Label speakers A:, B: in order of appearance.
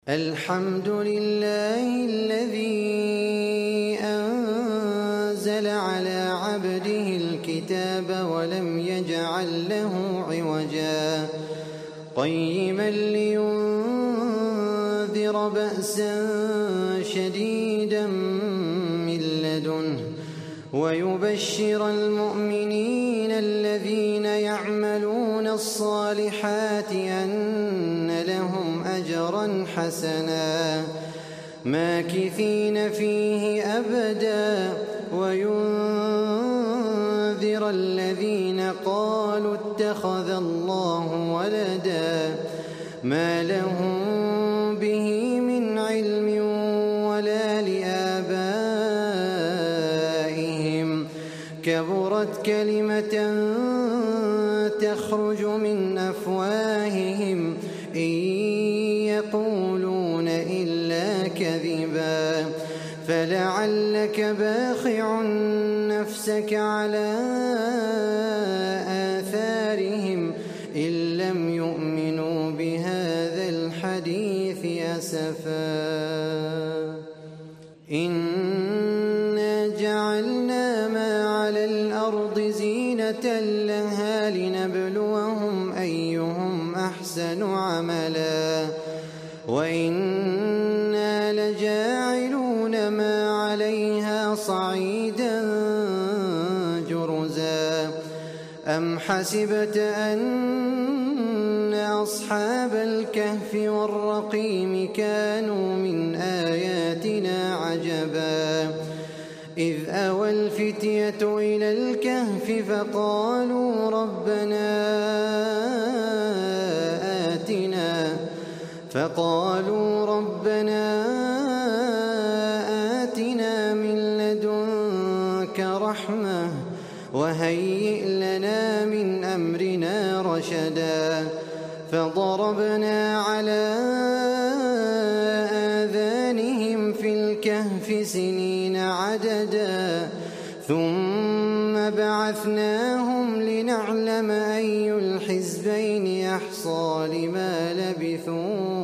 A: الحمد لله الذي أنزل على عبده الكتاب ولم يجعل له عوجا قيما لينذر بأسا شديدا من لدنه ويبشر المؤمنين الذين يعملون الصالحات أن لهم أجرا حسنا ماكثين فيه أبدا وينذر الذين قالوا اتخذ الله ولدا ما لهم به من علم ولا لآبائهم كبرت كلمة تخرج من أفواههم إن يقولون إلا كذبا فلعلك باخع نفسك على آثارهم إن لم يؤمنوا بهذا الحديث أسفا إنا جعلنا ما على الأرض زينة لها لنبلوهم أيهم أحسن عملا وإنا لجاعلون ما عليها صعيدا جرزا أم حسبت أن أصحاب الكهف والرقيم كانوا من آياتنا عجبا إذ أوى الفتية إلى الكهف فقالوا ربنا آتنا من لدنك رحمة وهيئ لنا من أمرنا رشدا فضربنا على آذانهم في الكهف سنين عددا ثم بعثناهم لنعلم أي الحزبين أحصى لما لبثوا